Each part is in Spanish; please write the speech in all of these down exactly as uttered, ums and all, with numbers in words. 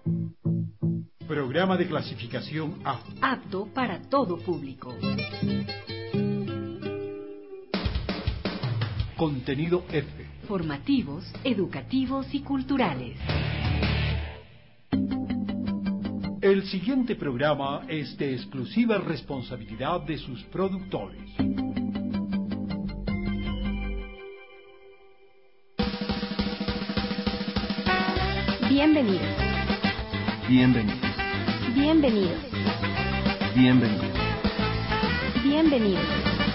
Programa de clasificación A. Apto para todo público. Contenido F. Formativos, educativos y culturales. El siguiente programa es de exclusiva responsabilidad de sus productores. Bienvenidos. Bienvenidos. Bienvenidos. Bienvenidos. Bienvenidos.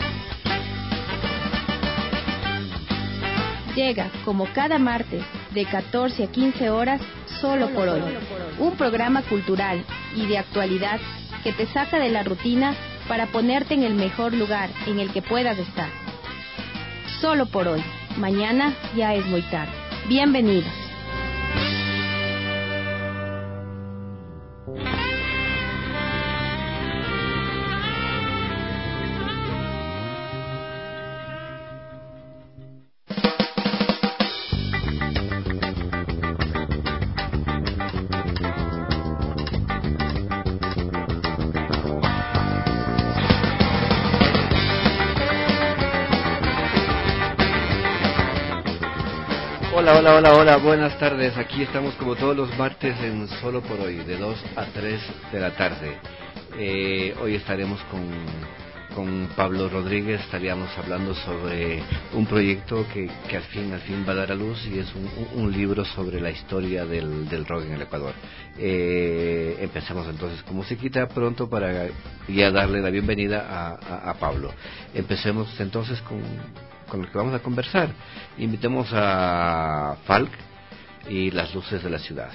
Llega, como cada martes, de catorce a quince horas, Solo por Hoy. Un programa cultural y de actualidad que te saca de la rutina para ponerte en el mejor lugar en el que puedas estar. Solo por hoy. Mañana ya es muy tarde. Bienvenidos. Hola, hola, hola, hola, buenas tardes. Aquí estamos como todos los martes en Solo por Hoy, de dos a tres de la tarde. Eh, hoy estaremos con, con Pablo Rodríguez, estaríamos hablando sobre un proyecto que, que al fin, al fin va a dar a luz, y es un, un, un libro sobre la historia del, del rock en el Ecuador. Eh, empezamos entonces con musiquita pronto para ya darle la bienvenida a, a, a Pablo. Empecemos entonces con... con lo que vamos a conversar. Invitemos a Falk y las luces de la ciudad.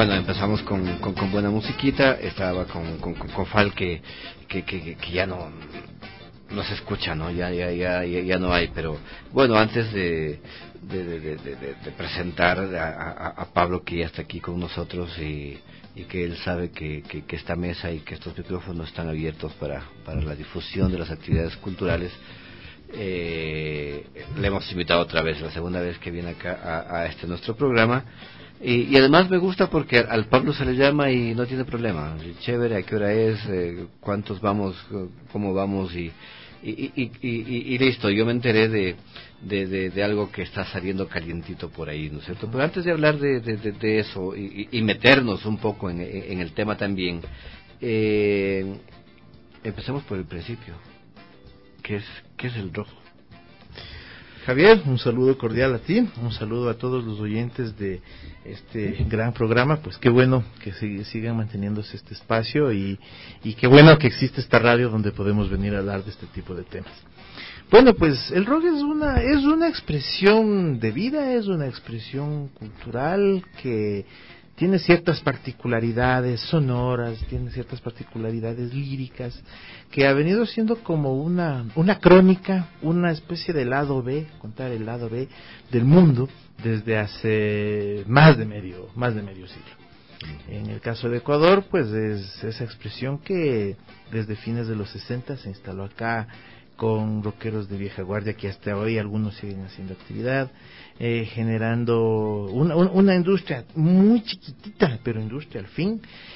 bueno, empezamos con, con, con buena musiquita, estaba con, con, con Fal que, que, que, que ya no, no se escucha, ¿no? Ya, ya, ya, ya, ya no hay, pero bueno, antes de, de, de, de, de, de presentar a, a, a Pablo, que ya está aquí con nosotros y, y que él sabe que, que, que esta mesa y que estos micrófonos están abiertos para, para la difusión de las actividades culturales, eh, le hemos invitado otra vez, la segunda vez que viene acá a, a este nuestro programa. Y, y además me gusta porque al Pablo se le llama y no tiene problema. Chévere, ¿a qué hora es? Eh, ¿Cuántos vamos? ¿Cómo vamos? Y, y, y, y, y, y listo, yo me enteré de, de, de, de algo que está saliendo calientito por ahí, ¿no es cierto? Pero antes de hablar de, de, de, de eso y, y meternos un poco en, en el tema también, eh, empecemos por el principio. ¿Qué es, qué es el rock? Javier, un saludo cordial a ti, un saludo a todos los oyentes de este gran programa. Pues qué bueno que sig- sigan manteniéndose este espacio y, y qué bueno que existe esta radio donde podemos venir a hablar de este tipo de temas. Bueno, pues el rock es una es una expresión de vida, es una expresión cultural que tiene ciertas particularidades sonoras, tiene ciertas particularidades líricas, que ha venido siendo como una una crónica, una especie de lado B, contar el lado B del mundo desde hace más de medio más de medio siglo. En el caso de Ecuador, pues es esa expresión que desde fines de los sesenta se instaló acá, con rockeros de vieja guardia que hasta hoy algunos siguen haciendo actividad, eh, generando una, una industria muy chiquitita, pero industria al fin,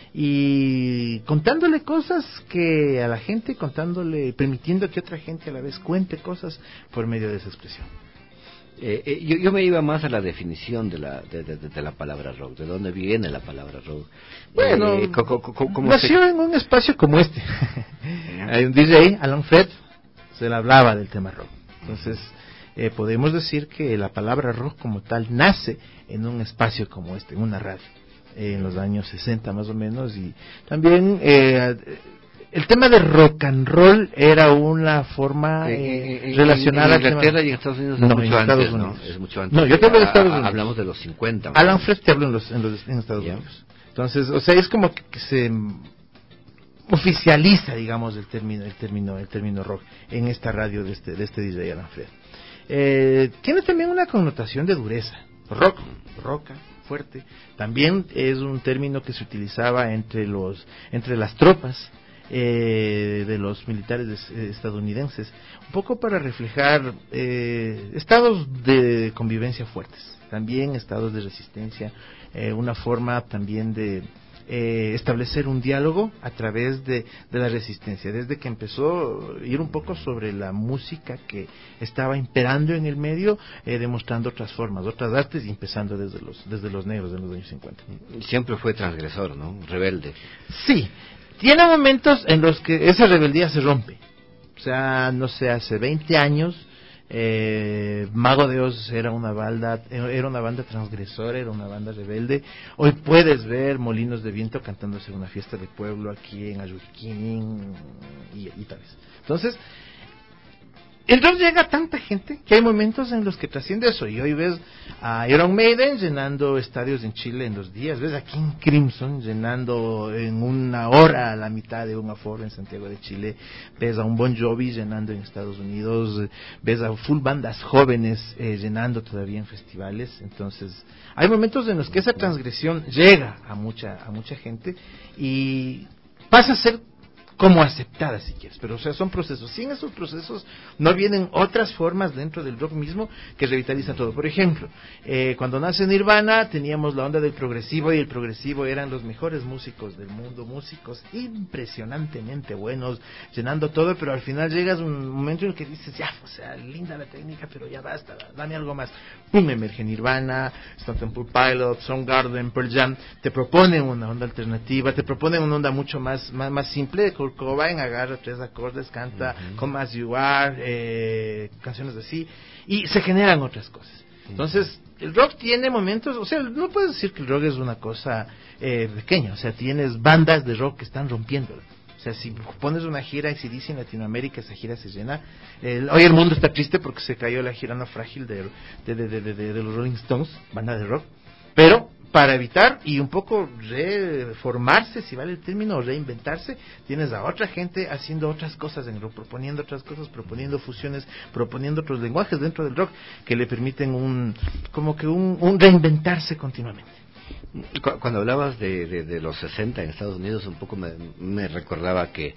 y contándole cosas que a la gente, contándole, permitiendo que otra gente a la vez cuente cosas por medio de esa expresión. Eh, eh, yo, yo me iba más a la definición de la de, de, de la palabra rock, de dónde viene la palabra rock. Bueno, eh, co, co, co, ¿cómo nació se... en un espacio como este. Hay un D J, Alan Fred, se le hablaba del tema rock. Entonces, eh, podemos decir que la palabra rock como tal nace en un espacio como este, en una radio, eh, en los años sesenta más o menos, y también eh, el tema de rock and roll era una forma eh, en, relacionada en Inglaterra al tema... y en Estados Unidos es no, mucho en antes, Estados ¿no? Unidos. Es mucho antes. No, yo te hablo de Estados Unidos. Hablamos de los cincuenta. Alan Freed te hablo en, los, en, los, en Estados yeah. Unidos. Entonces, o sea, es como que, que se oficializa, digamos, el término, el término, el término rock en esta radio de este, de este D J Alan Fred. Eh, tiene también una connotación de dureza, rock, roca, fuerte. También es un término que se utilizaba entre los, entre las tropas eh, de los militares de, estadounidenses, un poco para reflejar eh, estados de convivencia fuertes, también estados de resistencia, eh, una forma también de Eh, establecer un diálogo a través de, de la resistencia, desde que empezó a ir un poco sobre la música que estaba imperando en el medio, eh, demostrando otras formas, otras artes, y empezando desde los desde los negros de los años cincuenta. Siempre fue transgresor, ¿no? Rebelde. Sí, tiene momentos en los que esa rebeldía se rompe. O sea, no sé, hace veinte años Eh, Mago de Oz era una banda era una banda transgresora, era una banda rebelde. Hoy puedes ver Molinos de Viento cantándose en una fiesta de pueblo aquí en Ayuriquín y, y tal vez. Entonces, entonces llega tanta gente que hay momentos en los que trasciende eso, y hoy ves a Iron Maiden llenando estadios en Chile en dos días, ves a King Crimson llenando en una hora a la mitad de un aforo en Santiago de Chile, ves a un Bon Jovi llenando en Estados Unidos, ves a full bandas jóvenes eh, llenando todavía en festivales. Entonces hay momentos en los que esa transgresión llega a mucha a mucha gente y pasa a ser como aceptada, si quieres, pero o sea, son procesos. Si en esos procesos no vienen otras formas dentro del rock mismo que revitaliza todo. Por ejemplo, eh, cuando nace Nirvana teníamos la onda del progresivo, y el progresivo eran los mejores músicos del mundo, músicos impresionantemente buenos, llenando todo, pero al final llegas a un momento en el que dices, ya, o sea, linda la técnica, pero ya basta, dame algo más. Pum, emerge Nirvana, Stone Temple Pilots, Soundgarden, Pearl Jam, te proponen una onda alternativa, te proponen una onda mucho más, más, más simple. Kurt Cobain agarra tres acordes, canta uh-huh. Come As You Are, eh, canciones así, y se generan otras cosas. Entonces, el rock tiene momentos, o sea, no puedes decir que el rock es una cosa eh, pequeña, o sea, tienes bandas de rock que están rompiéndola. O sea, si pones una gira A C D C en Latinoamérica, esa gira se llena. El, hoy el mundo está triste porque se cayó la gira No Frágil de, de, de, de, de, de los Rolling Stones, banda de rock. Pero para evitar y un poco reformarse, si vale el término, reinventarse, tienes a otra gente haciendo otras cosas en el rock, proponiendo otras cosas, proponiendo fusiones, proponiendo otros lenguajes dentro del rock que le permiten un, como que un, un reinventarse continuamente. Cuando hablabas de, de, de los sesenta en Estados Unidos, un poco me, me recordaba que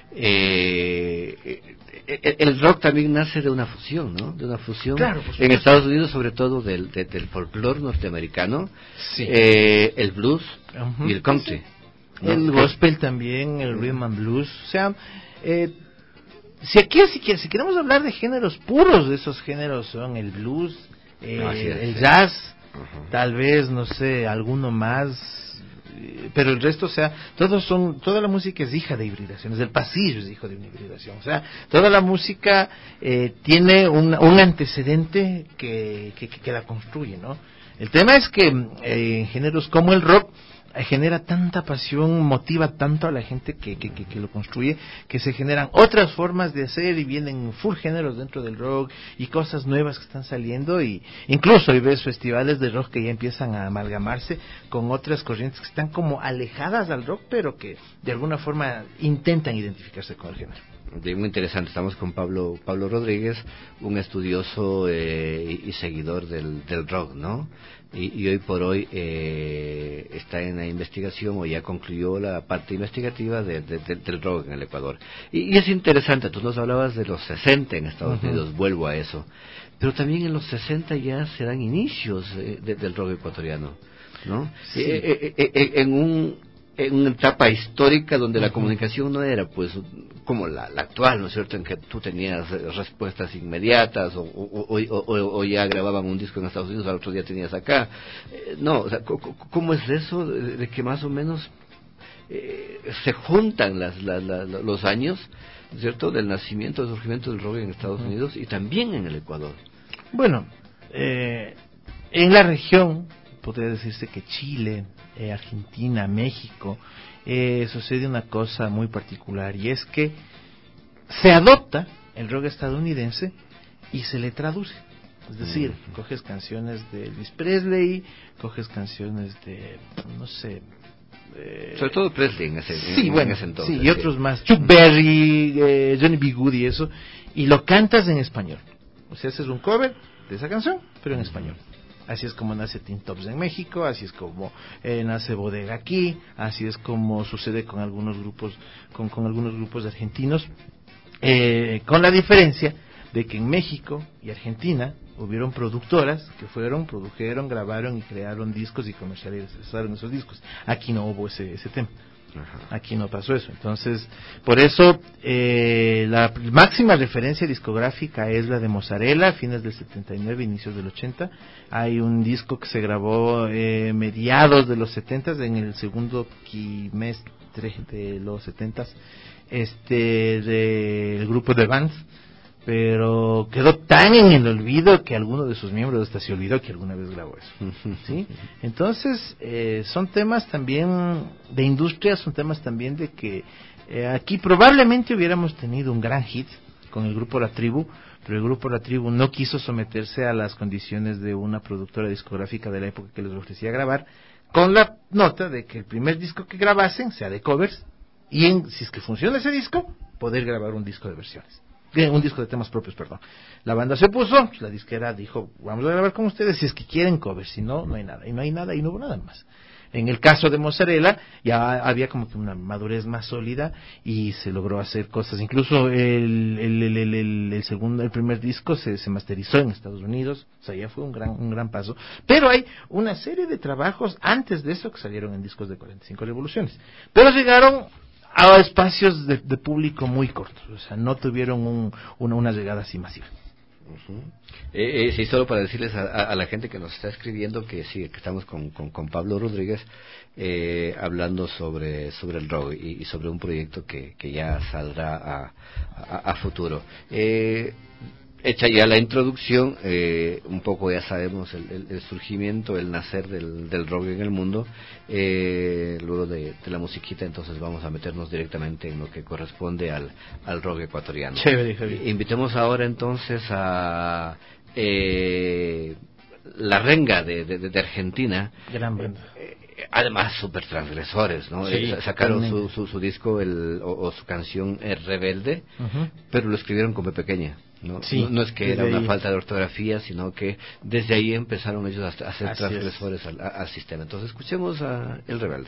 eh, el rock también nace de una fusión, ¿no? De una fusión claro, en Estados Unidos, sobre todo del, de, del folclore norteamericano, sí. eh, el blues uh-huh. y el country. Sí. ¿No? El gospel también, el rhythm and blues, o sea, eh, si aquí si, si queremos hablar de géneros puros, de esos géneros son el blues, eh, no, es, el jazz. Uh-huh. Tal vez, no sé, alguno más, pero el resto, o sea, todos son, toda la música es hija de hibridaciones, el pasillo es hijo de una hibridación, o sea, toda la música eh, tiene un, un antecedente que, que, que la construye, ¿no? El tema es que eh, en géneros como el rock genera tanta pasión, motiva tanto a la gente que, que, que, que lo construye, que se generan otras formas de hacer y vienen full géneros dentro del rock y cosas nuevas que están saliendo, y incluso hoy ves festivales de rock que ya empiezan a amalgamarse con otras corrientes que están como alejadas al rock, pero que de alguna forma intentan identificarse con el género. Muy interesante. Estamos con Pablo Pablo Rodríguez, un estudioso eh, y seguidor del, del rock, ¿no? Y, y hoy por hoy eh, está en la investigación, o ya concluyó la parte investigativa de, de, de, del rock en el Ecuador. Y, y es interesante, tú nos hablabas de los sesenta en Estados uh-huh. Unidos, vuelvo a eso. Pero también en los sesenta ya se dan inicios eh, de, del rock ecuatoriano, ¿no? Sí. Eh, eh, eh, en un en una etapa histórica donde uh-huh. la comunicación no era pues como la, la actual, ¿no es cierto?, en que tú tenías respuestas inmediatas, o, o, o, o, o ya grababan un disco en Estados Unidos, al otro día tenías acá. Eh, no, o sea, ¿cómo es eso de, de que más o menos eh, se juntan las, la, la, los años, ¿cierto?, del nacimiento, del surgimiento del rock en Estados uh-huh. Unidos y también en el Ecuador? Bueno, eh, en la región podría decirse que Chile, eh, Argentina, México, eh, sucede una cosa muy particular, y es que se adopta el rock estadounidense y se le traduce. Es decir, uh-huh. coges canciones de Elvis Presley, coges canciones de, no sé... Eh, sobre todo Presley en ese, sí, en, bueno, en ese entonces. Sí, y otros más, Chuck Berry, eh, Johnny B. Good y eso, y lo cantas en español. O sea, haces un cover de esa canción, pero en uh-huh. español. Así es como nace Teen Tops en México, así es como eh, nace Bodega aquí, así es como sucede con algunos grupos, con, con algunos grupos argentinos, eh, con la diferencia de que en México y Argentina hubieron productoras que fueron, produjeron, grabaron y crearon discos y comercializaron esos discos. Aquí no hubo ese, ese tema. Ajá. Aquí no pasó eso. Entonces, por eso eh, la máxima referencia discográfica es la de Mozzarella, fines del setenta y nueve, inicios del ochenta. Hay un disco que se grabó eh, mediados de los setenta, en el segundo quimestre de los setenta, este, del grupo de Vans, pero quedó tan en el olvido que alguno de sus miembros hasta se olvidó que alguna vez grabó eso, ¿sí? Entonces, eh, son temas también de industria, son temas también de que eh, aquí probablemente hubiéramos tenido un gran hit con el grupo La Tribu, pero el grupo La Tribu no quiso someterse a las condiciones de una productora discográfica de la época que les ofrecía grabar, con la nota de que el primer disco que grabasen sea de covers, y en, si es que funciona ese disco, poder grabar un disco de versiones. Un disco de temas propios, perdón. La banda se puso, la disquera dijo, vamos a grabar con ustedes si es que quieren covers, si no, no hay nada. Y no hay nada, y no hubo nada más. En el caso de Mozzarella, ya había como que una madurez más sólida y se logró hacer cosas. Incluso el, el, el, el, el, el segundo, el primer disco se, se masterizó en Estados Unidos, o sea, ya fue un gran, un gran paso. Pero hay una serie de trabajos antes de eso que salieron en discos de cuarenta y cinco revoluciones. Pero llegaron a espacios de, de público muy cortos, o sea, no tuvieron un, una, una llegada así masiva. Uh-huh. Eh, eh, sí, solo para decirles a, a, a la gente que nos está escribiendo que sí, que estamos con, con, con Pablo Rodríguez eh, hablando sobre sobre el rock y, y sobre un proyecto que, que ya saldrá a, a, a futuro. Eh, Hecha ya la introducción, eh, un poco ya sabemos el, el, el surgimiento, el nacer del, del rock en el mundo, eh, luego de, de la musiquita, entonces vamos a meternos directamente en lo que corresponde al, al rock ecuatoriano. Chévere, Javier. Invitemos ahora entonces a eh, La Renga de, de, de Argentina. Gran banda. Eh, además, súper transgresores, ¿no? Sí, eh, sacaron su, totalmente. su, su disco el, o, o su canción eh, Rebelde, Ujú. pero lo escribieron con P pequeña. ¿No? Sí, no, no es que desde era una ahí. falta de ortografía, sino que desde ahí empezaron ellos a, a ser Así transgresores al, a- al sistema. Entonces, escuchemos a El Rebelde.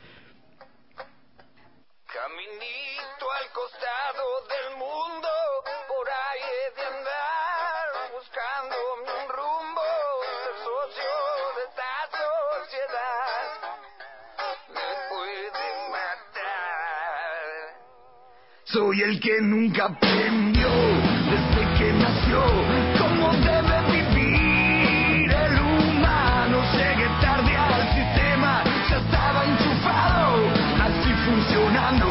Caminito al costado del mundo, por ahí he de andar, buscándome un rumbo, ser socio de esta sociedad, me puede matar. Soy el que nunca aprendió, desde que nació, cómo debe vivir el humano. Llegué tarde al sistema, ya estaba enchufado, así funcionando.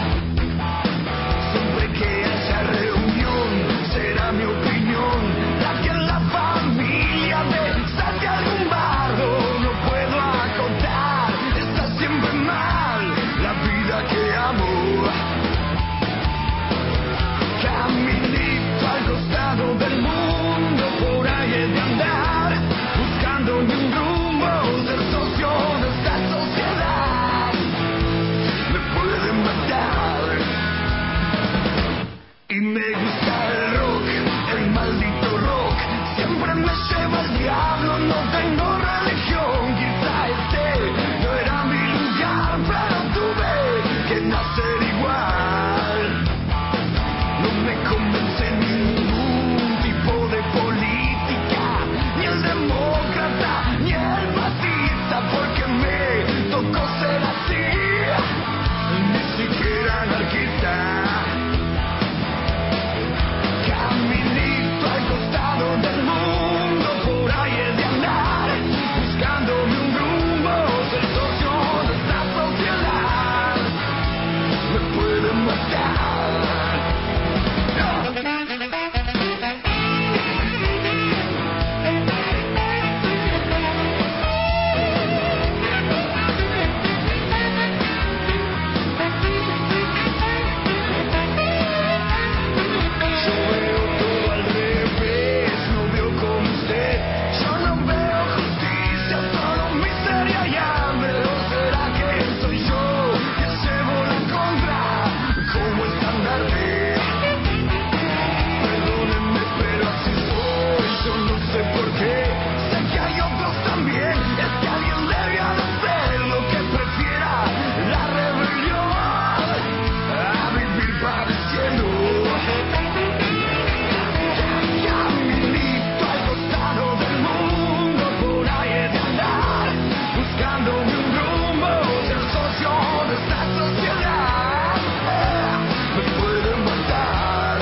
Siempre que haya reunión, será mi opinión la que en la familia desate algún bardo. No puedo acotar, está siempre mal la vida que amo. Caminito al costado del mundo, por ahí he de andar, buscándome un rumbo, ser socio de esta sociedad, me pueden matar. Y me gusta el rock, el maldito rock, siempre me lleva el diablo, no tengo religión, quizá este no era mi lugar, pero tuve que nacer igual. No me convence ningún tipo de política, ni el demócrata, ni el fascista, porque me tocó ser así, ni siquiera anarquista. Caminito al costado del mundo, por ahí he de andar, buscándome un rumbo, ser socio de esta sociedad, me pueden matar. Yo veo todo al revés, no veo como usted. Yo no veo justicia, solo miseria y hambre. ¿O será que soy yo que llevo la contra como estandarte? Perdónenme, pero así soy, yo no sé por qué. Sé que hay otros también, es que alguien debe hacer lo que prefiera la rebelión a vivir padeciendo. Caminito al costado del mundo, por ahí he de andar, buscándome un rumbo, ser socio de esta sociedad, me pueden matar.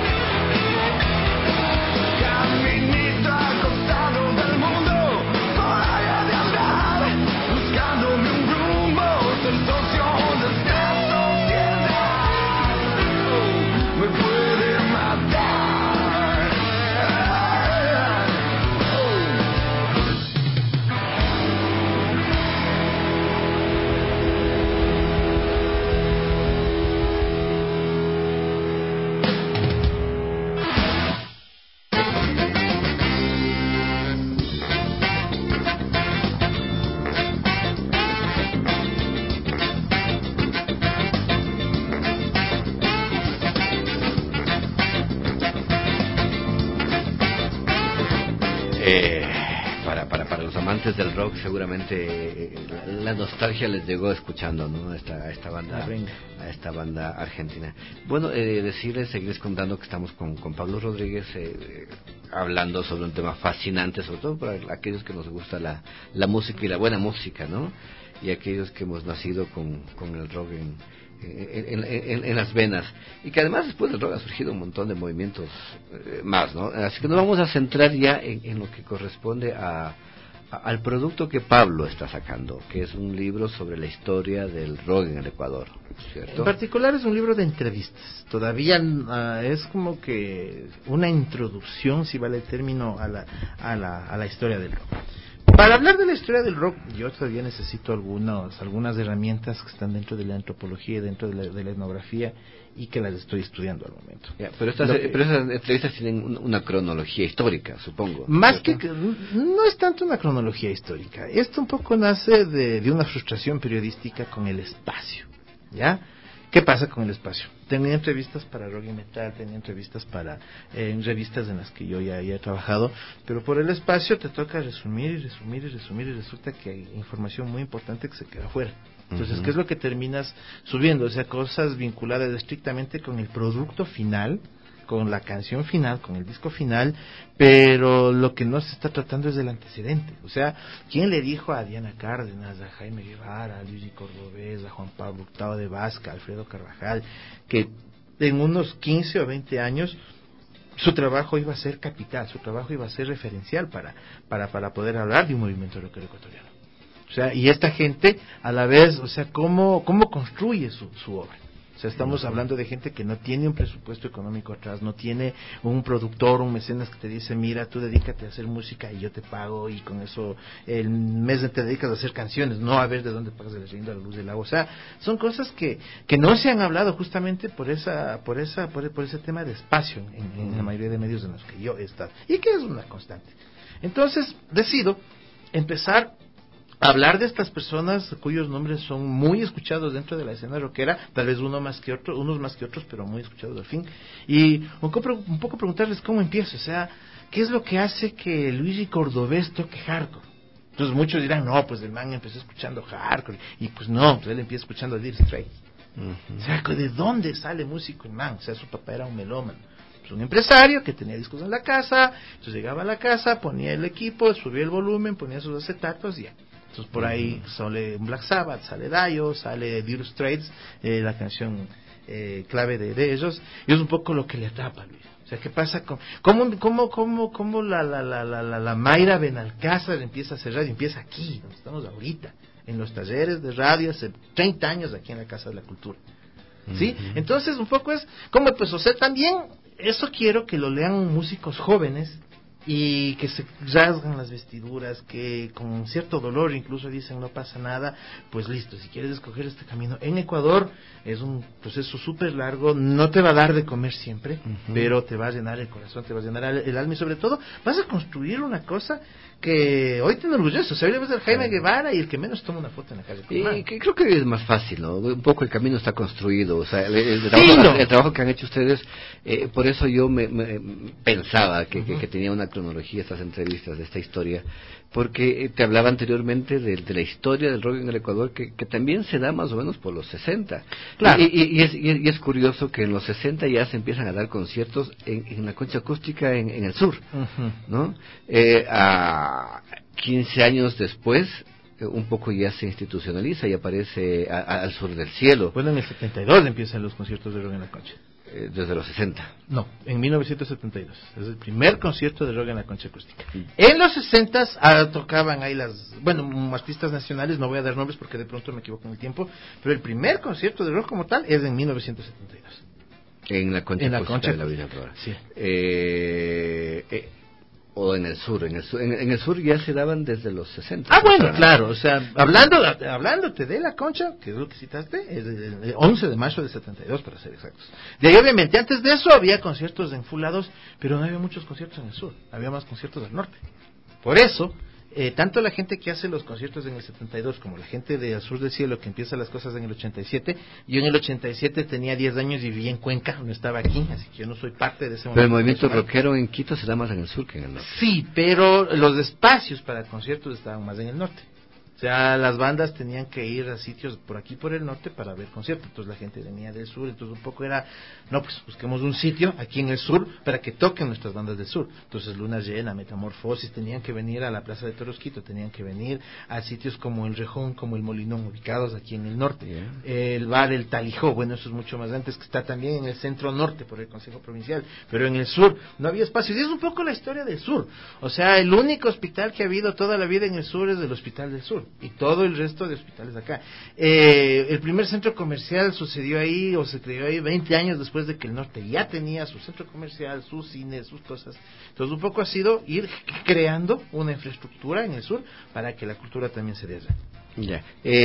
Caminito al costado del mundo, por ahí he de andar, buscándome un rumbo, ser socio de esta sociedad, me pueden matar. Eh, para, para, para los amantes del rock, seguramente eh, la, la nostalgia les llegó escuchando, ¿no? A esta, a esta banda, La Renga. a esta banda argentina. Bueno, eh, decirles, seguirles contando que estamos con, con Pablo Rodríguez eh, eh, hablando sobre un tema fascinante, sobre todo para aquellos que nos gusta la, la música y la buena música, ¿no? Y aquellos que hemos nacido con, con el rock en, en, en, en, en las venas, y que además después del rock ha surgido un montón de movimientos eh, más, ¿no? Así que nos vamos a centrar ya en, en lo que corresponde a, a, al producto que Pablo está sacando, que es un libro sobre la historia del rock en el Ecuador, ¿cierto? En particular es un libro de entrevistas. Todavía uh, es como que una introducción, si vale el término, a la, a la, a la historia del rock. Para hablar de la historia del rock, yo todavía necesito algunos, algunas herramientas que están dentro de la antropología, dentro de la, de la etnografía, y que las estoy estudiando al momento. Ya, pero, estas, que, pero esas entrevistas tienen un, una cronología histórica, supongo. Más ¿cierto? que, no es tanto una cronología histórica. Esto un poco nace de, de una frustración periodística con el espacio, ¿ya? ¿Qué pasa con el espacio? Tenía entrevistas para rock y metal, tenía entrevistas para eh, revistas en las que yo ya, ya he trabajado, pero por el espacio te toca resumir y resumir y resumir y resulta que hay información muy importante que se queda fuera. Entonces, uh-huh. ¿qué es lo que terminas subiendo? O sea, cosas vinculadas estrictamente con el producto final, con la canción final, con el disco final, pero lo que no se está tratando es del antecedente. O sea, ¿quién le dijo a Diana Cárdenas, a Jaime Guevara, a Luigi Cordobés, a Juan Pablo Hurtado de Vasca, a Alfredo Carvajal, que en unos quince o veinte años su trabajo iba a ser capital, su trabajo iba a ser referencial para, para, para poder hablar de un movimiento rockero ecuatoriano? O sea, y esta gente, a la vez, o sea, ¿cómo, cómo construye su, su obra? O sea, estamos hablando de gente que no tiene un presupuesto económico atrás, no tiene un productor, un mecenas que te dice, mira, tú dedícate a hacer música y yo te pago, y con eso el mes te dedicas a hacer canciones, no a ver de dónde pagas el arriendo a la luz del agua. O sea, son cosas que que no se han hablado justamente por esa por esa por, por ese tema de espacio en, en la mayoría de medios en los que yo he estado, y que es una constante. Entonces, decido empezar hablar de estas personas cuyos nombres son muy escuchados dentro de la escena rockera, tal vez uno más que otro, unos más que otros, pero muy escuchados al fin, y un poco, un poco preguntarles cómo empieza, o sea, ¿qué es lo que hace que Luigi Cordobés toque hardcore? Entonces muchos dirán, no, pues el man empezó escuchando hardcore, y pues no, pues él empieza escuchando Dire Straits. Uh-huh. O sea, ¿de dónde sale músico el man? O sea, su papá era un melómano. Un empresario que tenía discos en la casa, entonces llegaba a la casa, ponía el equipo, subía el volumen, ponía sus acetatos y ya. Entonces por ahí sale Black Sabbath, sale Dio, sale Dire Straits, eh, la canción eh, clave de, de ellos, y es un poco lo que le atrapa, Luis. O sea, ¿qué pasa con cómo cómo cómo cómo la la la la la, la Mayra Benalcázar empieza a hacer radio? Empieza aquí, donde estamos ahorita, en los talleres de radio hace treinta años aquí en la Casa de la Cultura. ¿Sí? Uh-huh. Entonces, un poco es como pues, o sea, también eso quiero que lo lean músicos jóvenes y que se rasgan las vestiduras, que con cierto dolor incluso dicen no pasa nada, pues listo, si quieres escoger este camino. En Ecuador es un proceso súper largo, no te va a dar de comer siempre, uh-huh. pero te va a llenar el corazón, te va a llenar el alma y sobre todo vas a construir una cosa que hoy te enorgullece. O sea, hoy ves al Jaime Guevara y el que menos toma una foto en la calle. Y que creo que es más fácil, ¿no? Un poco el camino está construido, o sea, el, el, trabajo, sí, no. el trabajo que han hecho ustedes, eh, por eso yo me, me pensaba que, uh-huh. que, que tenía una cronología estas entrevistas de esta historia, porque te hablaba anteriormente de, de la historia del rock en el Ecuador, que, que también se da más o menos por los sesenta. Claro. Y, y, y, es, y, es, y es curioso que en los sesenta ya se empiezan a dar conciertos en, en la concha acústica en, en el sur, uh-huh. ¿no? Eh, a quince años después, un poco ya se institucionaliza y aparece a, a, al sur del cielo. Bueno, en el setenta y dos empiezan los conciertos de rock en la concha. Eh, desde los sesenta. No, en mil novecientos setenta y dos. Es el primer concierto de rock en la concha acústica. Sí. En los sesenta ah, tocaban ahí las, bueno, artistas nacionales, no voy a dar nombres porque de pronto me equivoco en el tiempo, pero el primer concierto de rock como tal es en mil novecientos setenta y dos. En la concha en la acústica concha de la Villa Flora. Sí. Eh, eh, o en el sur, en el sur, en, en el sur ya se daban desde los sesenta. Ah, bueno, claro, o sea, hablando, hablándote de la concha, que es lo que citaste, es el once de marzo de setenta y dos para ser exactos. De ahí obviamente, antes de eso había conciertos en full lados, pero no había muchos conciertos en el sur, había más conciertos del norte. Por eso, eh, tanto la gente que hace los conciertos en el setenta y dos como la gente de Al Sur del Cielo que empieza las cosas en el ochenta y siete, yo en el ochenta y siete tenía diez años y vivía en Cuenca, no estaba aquí, así que yo no soy parte de ese momento. Pero el movimiento rockero en Quito se da más en el sur que en el norte. Sí, pero los espacios para conciertos estaban más en el norte. O sea, las bandas tenían que ir a sitios por aquí, por el norte, para ver conciertos. Entonces la gente venía del sur, entonces un poco era, no, pues busquemos un sitio aquí en el sur para que toquen nuestras bandas del sur. Entonces Luna Llena, Metamorfosis, tenían que venir a la Plaza de Toros Quito, tenían que venir a sitios como el Rejón, como el Molinón, ubicados aquí en el norte. Yeah. El bar El Talijó, bueno, eso es mucho más antes, que está también en el centro norte por el Consejo Provincial, pero en el sur no había espacios. Y es un poco la historia del sur. O sea, el único hospital que ha habido toda la vida en el sur es el Hospital del Sur. y todo el resto de hospitales acá. Eh, el primer centro comercial sucedió ahí, o se creó ahí veinte años después de que el norte ya tenía su centro comercial, sus cines, sus cosas. Entonces un poco ha sido ir creando una infraestructura en el sur para que la cultura también se dé allá. Ya.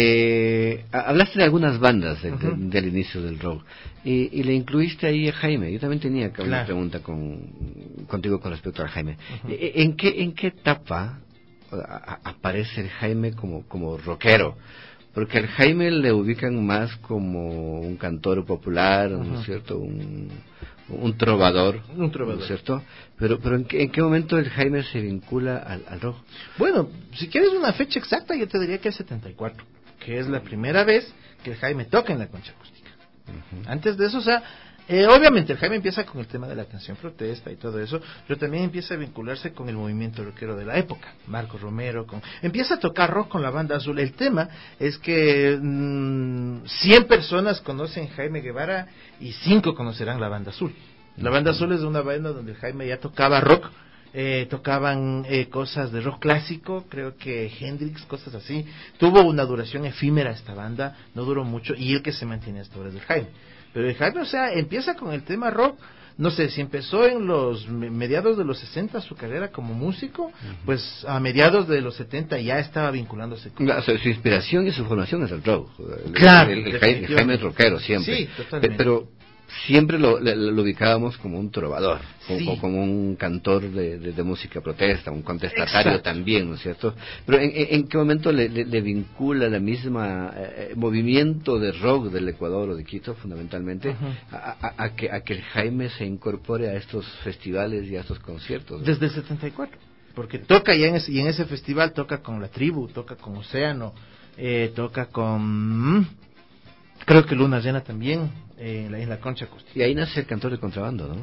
Eh, hablaste de algunas bandas de, uh-huh. de, del inicio del rock y, y le incluiste ahí a Jaime. Yo también tenía acá claro. una pregunta con, contigo con respecto al Jaime. Uh-huh. ¿En qué en qué etapa a, a, aparece el Jaime como como rockero? Porque al Jaime le ubican más como un cantor popular, ¿no es cierto? Un, un trovador, un trovador, ¿no es cierto? Pero, pero ¿en qué, en qué momento el Jaime se vincula al, al rock? Bueno, si quieres una fecha exacta, yo te diría que es setenta y cuatro, que es la primera vez que el Jaime toca en la Concha Acústica. Uh-huh. Antes de eso, o sea, eh, obviamente el Jaime empieza con el tema de la canción protesta y todo eso, pero también empieza a vincularse con el movimiento rockero de la época, Marco Romero, con, empieza a tocar rock con la Banda Azul. El tema es que mmm, cien personas conocen Jaime Guevara y cinco conocerán la Banda Azul. La Banda Azul es una banda donde el Jaime ya tocaba rock, eh, tocaban eh, cosas de rock clásico, creo que Hendrix, cosas así. Tuvo una duración efímera esta banda, no duró mucho, y el que se mantiene hasta ahora es el Jaime. Pero el Jaime, o sea, empieza con el tema rock, no sé, si empezó en los mediados de los sesenta su carrera como músico, uh-huh. pues a mediados de los setenta ya estaba vinculándose con... La, su, su inspiración y su formación es el rock. El, claro. El, el, el, Jaime, el Jaime es rockero siempre. Sí, totalmente. Pero siempre lo, lo, lo ubicábamos como un trovador, sí. como, como un cantor de, de, de música protesta, un contestatario Exacto. también, ¿no es cierto? Pero ¿en, en qué momento le, le, le vincula la misma eh, movimiento de rock del Ecuador o de Quito, fundamentalmente, uh-huh. a, a, a, que, a que el Jaime se incorpore a estos festivales y a estos conciertos? ¿No? Desde el setenta y cuatro, porque toca ya en ese, y en ese festival toca con La Tribu, toca con Océano, eh, toca con... creo que Luna Llena también, eh, en, la, en la Concha Acústica. Y ahí nace el cantor de contrabando, ¿no?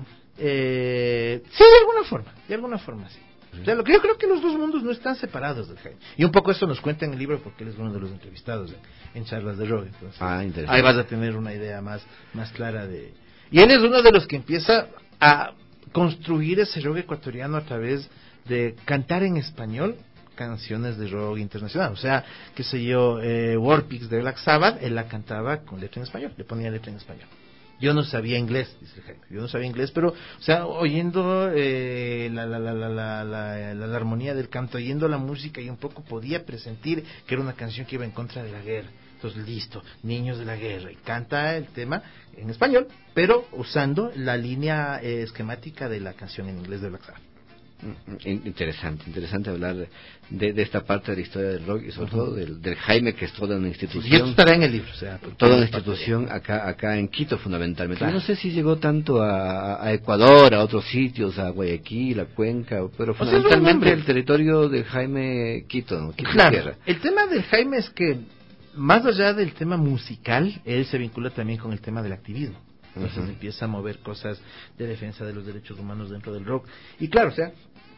Eh, sí, de alguna forma, de alguna forma sí. O sea, lo que yo creo que los dos mundos no están separados del Jaime. Y un poco eso nos cuenta en el libro porque él es uno de los entrevistados en, en charlas de rock. Entonces, ah, interesante. Ahí vas a tener una idea más, más clara de... Y él es uno de los que empieza a construir ese rock ecuatoriano a través de cantar en español canciones de rock internacional. O sea, qué sé yo, eh, Warpix de Black Sabbath, él la cantaba con letra en español, le ponía letra en español. Yo no sabía inglés, dice Jaime, yo no sabía inglés, pero, o sea, oyendo eh, la, la, la, la, la, la, la, la armonía del canto, oyendo la música, y un poco podía presentir que era una canción que iba en contra de la guerra. Entonces, listo, Niños de la Guerra, y canta el tema en español, pero usando la línea eh, esquemática de la canción en inglés de Black Sabbath. Interesante, interesante hablar de, de esta parte de la historia del rock y sobre uh-huh. todo del, del Jaime, que es toda una institución. Sí, y esto estará en el libro, o sea, toda una institución acá acá en Quito fundamentalmente. Claro. Yo no sé si llegó tanto a, a Ecuador, a otros sitios, a Guayaquil, a Cuenca, pero fundamentalmente o sea, el territorio de Jaime Quito, ¿no? Quito claro, Tierra. El tema del Jaime es que más allá del tema musical, él se vincula también con el tema del activismo. Entonces uh-huh. empieza a mover cosas de defensa de los derechos humanos dentro del rock. Y claro, o sea,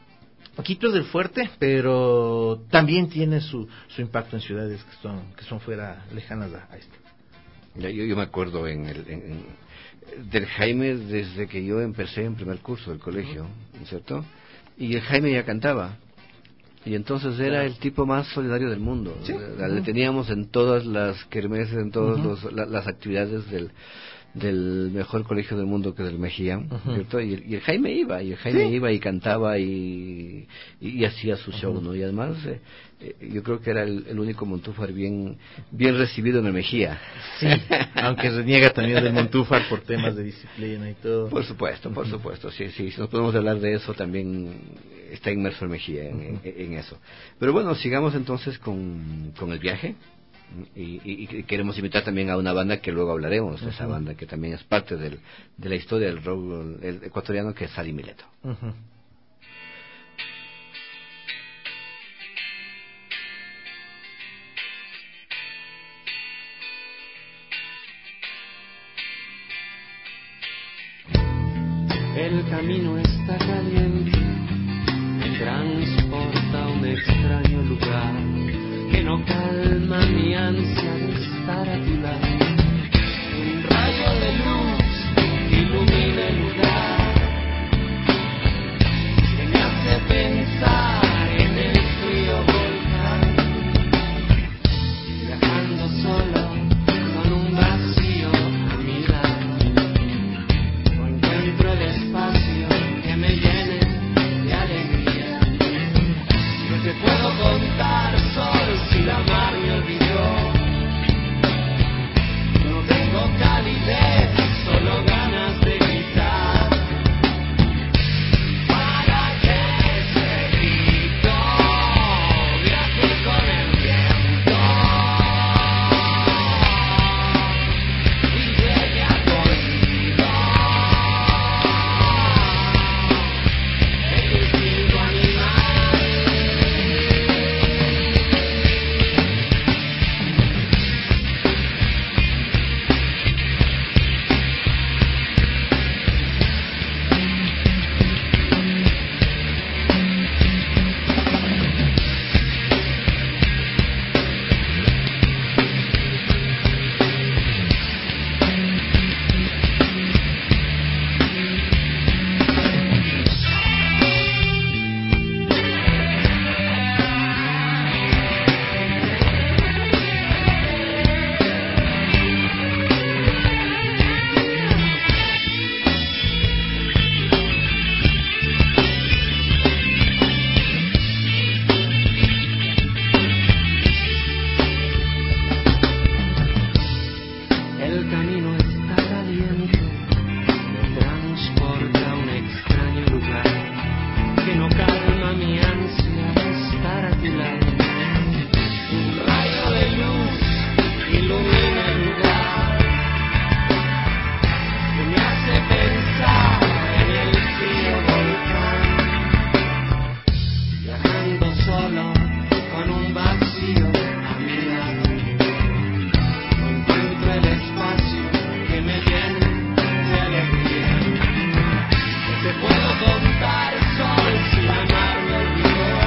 Quito es del fuerte, pero también tiene su su impacto en ciudades que son que son fuera lejanas a, a esto. Ya, yo, yo me acuerdo en el, en, en, del Jaime desde que yo empecé en primer curso del colegio, ¿no es cierto? Y el Jaime ya cantaba. Y entonces era el tipo más solidario del mundo. ¿Sí? Le, le teníamos en todas las kermeses, en todas uh-huh. los, la, las actividades del del mejor colegio del mundo, que es el Mejía, uh-huh. ¿cierto? Y el, y el Jaime iba, y el Jaime ¿Sí? iba y cantaba y, y, y hacía su show, uh-huh. ¿no? Y además eh, eh, yo creo que era el, el único Montúfar bien bien recibido en el Mejía. Sí, aunque reniega también del Montúfar por temas de disciplina y todo. Por supuesto, por uh-huh. supuesto, sí, sí, si nos podemos hablar de eso también está inmerso el Mejía en, uh-huh. en, en eso. Pero bueno, sigamos entonces con, con el viaje. Y, y, y queremos invitar también a una banda que luego hablaremos, uh-huh. esa banda que también es parte del, de la historia del rock el ecuatoriano, que es Sal y Mileto. Uh-huh. El camino está caliente, me transporta a un extraño lugar que no calma mi ansia de estar a tu lado. Un rayo de luz ilumina el lugar, que me hace pensar en el frío volcán El camino está caliente, me transporta a un extraño lugar que no calma mi ansia de estar a tu lado. Un rayo de luz ilumina el lugar que me hace pensar en el frío volcán, viajando solo con un vacío a mi lado. No encuentro el espacio que me llene de alegría. No te puedo contar, sol, si amar me olvidó.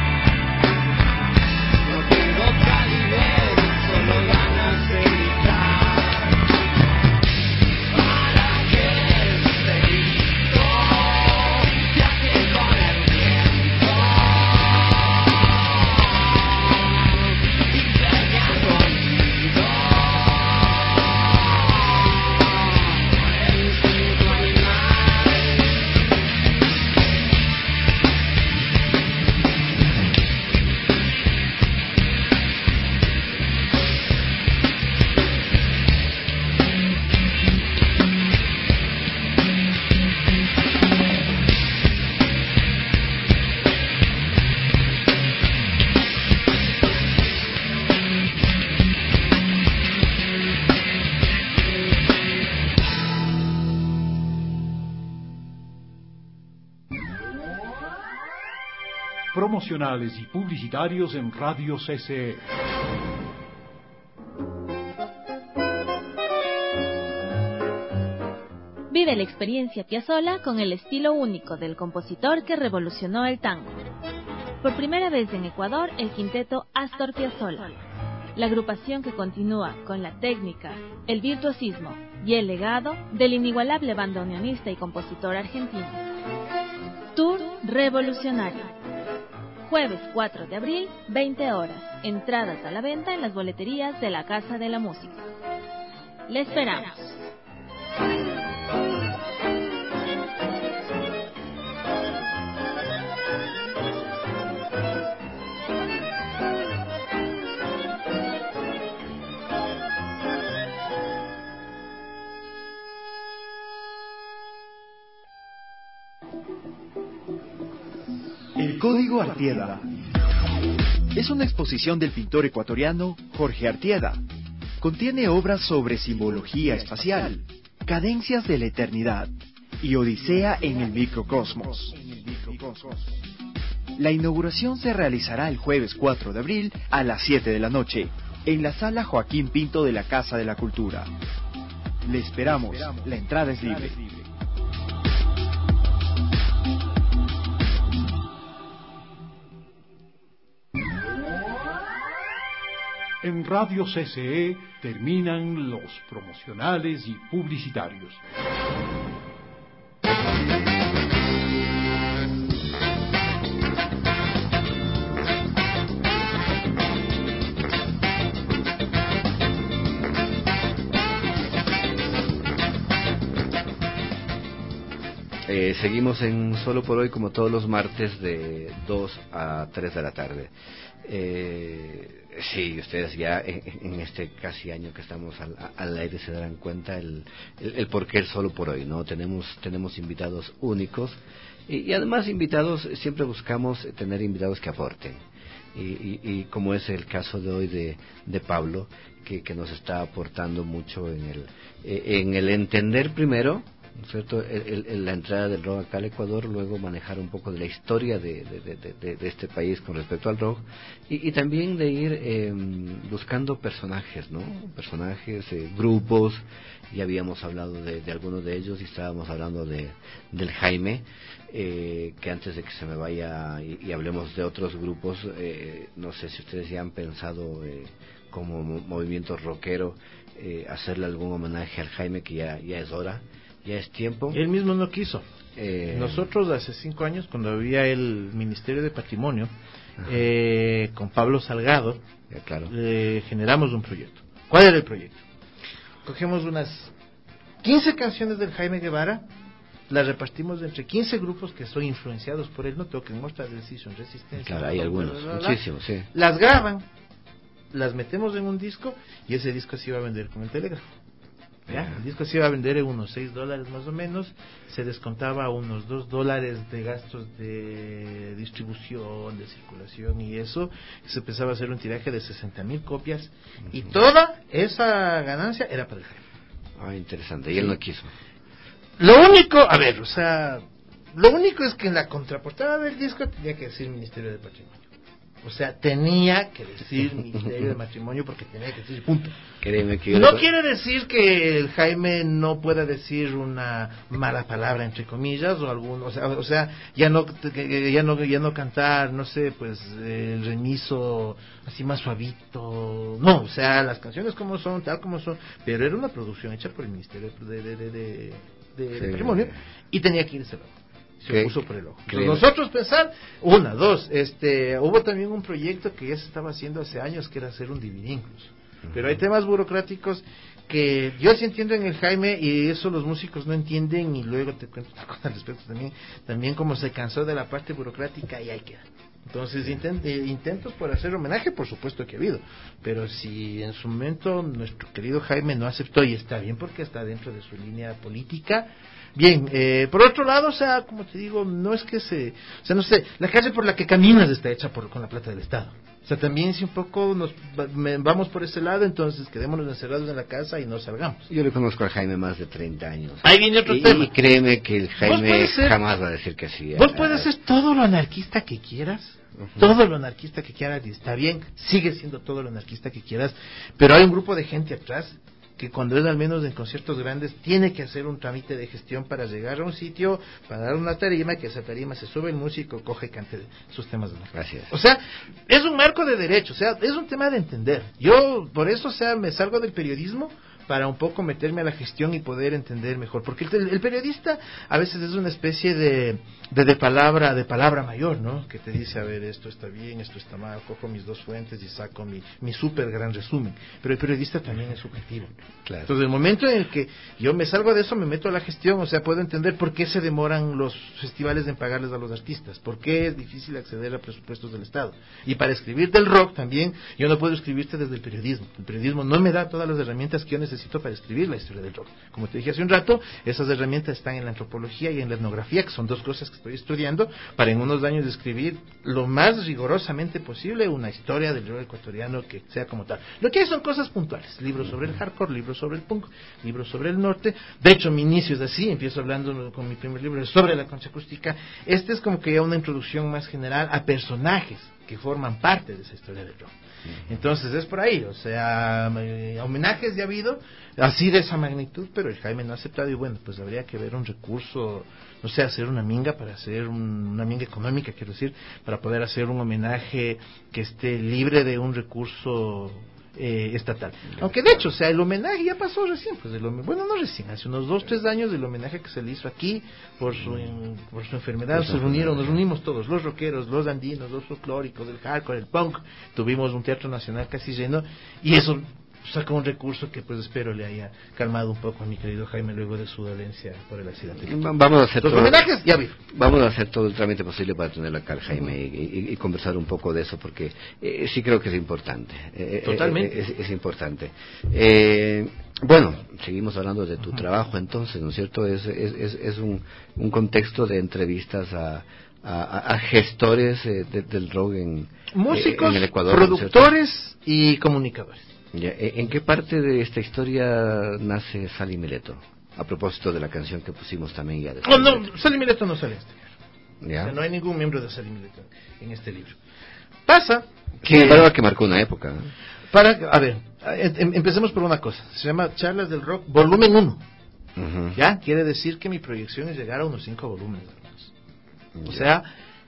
No tengo calidez, solo ganas de gritar. ¿Para qué te grito? Viaje con el viento y venga conmigo. El instinto animal. Promocionales y publicitarios en Radio C C E. Vive la experiencia Piazzolla con el estilo único del compositor que revolucionó el tango. Por primera vez en Ecuador, el quinteto Astor Piazzolla, la agrupación que continúa con la técnica, el virtuosismo y el legado del inigualable bandoneonista y compositor argentino. Tour Revolucionario. Jueves cuatro de abril, veinte horas. Entradas a la venta en las boleterías de la Casa de la Música. Le esperamos. El Código Artieda es una exposición del pintor ecuatoriano Jorge Artieda. Contiene obras sobre simbología espacial, cadencias de la eternidad y Odisea en el microcosmos. La inauguración se realizará el jueves cuatro de abril a las siete de la noche en la sala Joaquín Pinto de la Casa de la Cultura. Le esperamos, la entrada es libre. En Radio C C E terminan los promocionales y publicitarios. Eh, seguimos en Solo por Hoy como todos los martes de dos a tres de la tarde. Eh, sí, ustedes ya en, en este casi año que estamos al, al aire se darán cuenta el, el, el por qué el Solo por Hoy, ¿no? Tenemos, tenemos invitados únicos y, y además invitados, siempre buscamos tener invitados que aporten. Y, y, y como es el caso de hoy de, de Pablo, que, que nos está aportando mucho en el, en el entender primero, ¿no es cierto?, el, el, la entrada del rock acá al Ecuador, luego manejar un poco de la historia de, de, de, de, de este país con respecto al rock y, y también de ir eh, buscando personajes, ¿no? Personajes, eh, grupos. Ya habíamos hablado de, de algunos de ellos y estábamos hablando de del Jaime, eh, que antes de que se me vaya y, y hablemos de otros grupos, eh, no sé si ustedes ya han pensado eh, como movimiento rockero eh, hacerle algún homenaje al Jaime, que ya, ya es hora. Ya es tiempo. Él mismo no quiso. Eh... Nosotros hace cinco años, cuando había el Ministerio de Patrimonio, eh, con Pablo Salgado, ya, claro. eh, generamos un proyecto. ¿Cuál era el proyecto? Cogemos unas quince canciones del Jaime Guevara, las repartimos entre quince grupos que son influenciados por él, no toquen, Mostra, Decision, Resistencia. Claro, hay algunos, bla, bla, bla, muchísimos, sí. Las graban, las metemos en un disco y ese disco se iba a vender con el telégrafo. ¿ya? El disco se iba a vender en unos seis dólares más o menos, se descontaba unos dos dólares de gastos de distribución, de circulación y eso, se empezaba a hacer un tiraje de sesenta mil copias, uh-huh. y toda esa ganancia era para el Jaime. Ah, interesante, y él no quiso. Lo único, a ver, o sea, lo único es que en la contraportada del disco tenía que decir Ministerio de Patrimonio. O sea, tenía que decir Ministerio de Matrimonio porque tenía que decir punto. Créeme que yo no le... quiere decir que el Jaime no pueda decir una mala palabra entre comillas o algún, o sea, o sea, ya no que, ya no ya no cantar, no sé, pues el remiso así más suavito. No, o sea, las canciones como son, tal como son, pero era una producción hecha por el Ministerio de de de, de, de, sí. de Patrimonio y tenía que irse se ¿Qué? puso por el ojo. Entonces, nosotros pensar, una, dos, este, hubo también un proyecto que ya se estaba haciendo hace años que era hacer un D V D incluso. Uh-huh. Pero hay temas burocráticos que yo sí entiendo en el Jaime y eso los músicos no entienden y luego te cuento una cosa al respecto también, también como se cansó de la parte burocrática y ahí queda. Entonces intent, eh, intentos por hacer homenaje por supuesto que ha habido, pero si en su momento nuestro querido Jaime no aceptó y está bien porque está dentro de su línea política. Bien, eh, por otro lado, o sea, como te digo, no es que se, o sea, no sé, la calle por la que caminas está hecha por con la plata del Estado. O sea, también si un poco nos me, vamos por ese lado, entonces quedémonos encerrados en la casa y no salgamos. Yo le conozco al Jaime más de treinta años. Ahí viene otro y, tema. Y créeme que el Jaime ser, jamás va a decir que sí. Vos puedes ser todo lo anarquista que quieras, uh-huh. todo lo anarquista que quieras y está bien, sigue siendo todo lo anarquista que quieras, pero hay un grupo de gente atrás que cuando es al menos en conciertos grandes tiene que hacer un trámite de gestión para llegar a un sitio, para dar una tarima, que esa tarima se sube el músico, coge y cante sus temas de la Gracias. O sea, es un marco de derecho, o sea, es un tema de entender. Yo, por eso, o sea, me salgo del periodismo para un poco meterme a la gestión y poder entender mejor, porque el, el periodista a veces es una especie de, de de palabra de palabra mayor, ¿no? Que te dice, a ver, esto está bien, esto está mal, cojo mis dos fuentes y saco mi mi súper gran resumen, pero el periodista también es subjetivo. Claro. Entonces, el momento en el que yo me salgo de eso, me meto a la gestión, o sea, puedo entender por qué se demoran los festivales en pagarles a los artistas, por qué es difícil acceder a presupuestos del Estado. Y para escribir del rock también, yo no puedo escribirte desde el periodismo. El periodismo no me da todas las herramientas que yo necesito para escribir la historia del rock. Como te dije hace un rato, esas herramientas están en la antropología y en la etnografía, que son dos cosas que estoy estudiando, para en unos años escribir lo más rigurosamente posible una historia del rock ecuatoriano que sea como tal. Lo que hay son cosas puntuales, libros sobre el hardcore, libros sobre el punk, libros sobre el norte. De hecho, mi inicio es así, empiezo hablando con mi primer libro sobre la concha acústica. Este es como que ya una introducción más general a personajes que forman parte de esa historia del rock. Entonces es por ahí, o sea, eh, homenajes ya ha habido, así de esa magnitud, pero el Jaime no ha aceptado y bueno, pues habría que ver un recurso, no sé, hacer una minga para hacer un, una minga económica, quiero decir, para poder hacer un homenaje que esté libre de un recurso eh, estatal. Aunque de hecho, o sea, el homenaje ya pasó recién, pues el homenaje, bueno, no recién, hace unos dos, tres años el homenaje que se le hizo aquí por su en, por su enfermedad, se reunieron, nos reunimos todos, los rockeros, los andinos, los folclóricos, el hardcore, el punk, tuvimos un teatro nacional casi lleno y eso saca un recurso que pues espero le haya calmado un poco a mi querido Jaime luego de su dolencia por el accidente. Vamos a hacer los todo, homenajes, ya vi. Vamos a hacer todo el trámite posible para tenerlo acá al Jaime y, y, y conversar un poco de eso porque eh, sí creo que es importante. Eh, Totalmente. Eh, es, es importante. Eh, bueno, seguimos hablando de tu uh-huh. trabajo entonces, ¿no es cierto? Es, es, es, es un, un contexto de entrevistas a A, a gestores eh, de, del rock en, músicos, eh, en el Ecuador, productores ¿no y comunicadores. Ya, ¿en qué parte de esta historia nace Sally Mileto? A propósito de la canción que pusimos también ya. De oh, no, Sally Mileto no sale en este libro. ¿Ya? O sea, no hay ningún miembro de Sally Mileto en este libro. Pasa que... Sin embargo, que marcó una época, ¿no? Para, a ver, em, empecemos por una cosa. Se llama Charlas del Rock, volumen uno. Uh-huh. ¿Ya? Quiere decir que mi proyección es llegar a unos cinco volúmenes. O sea,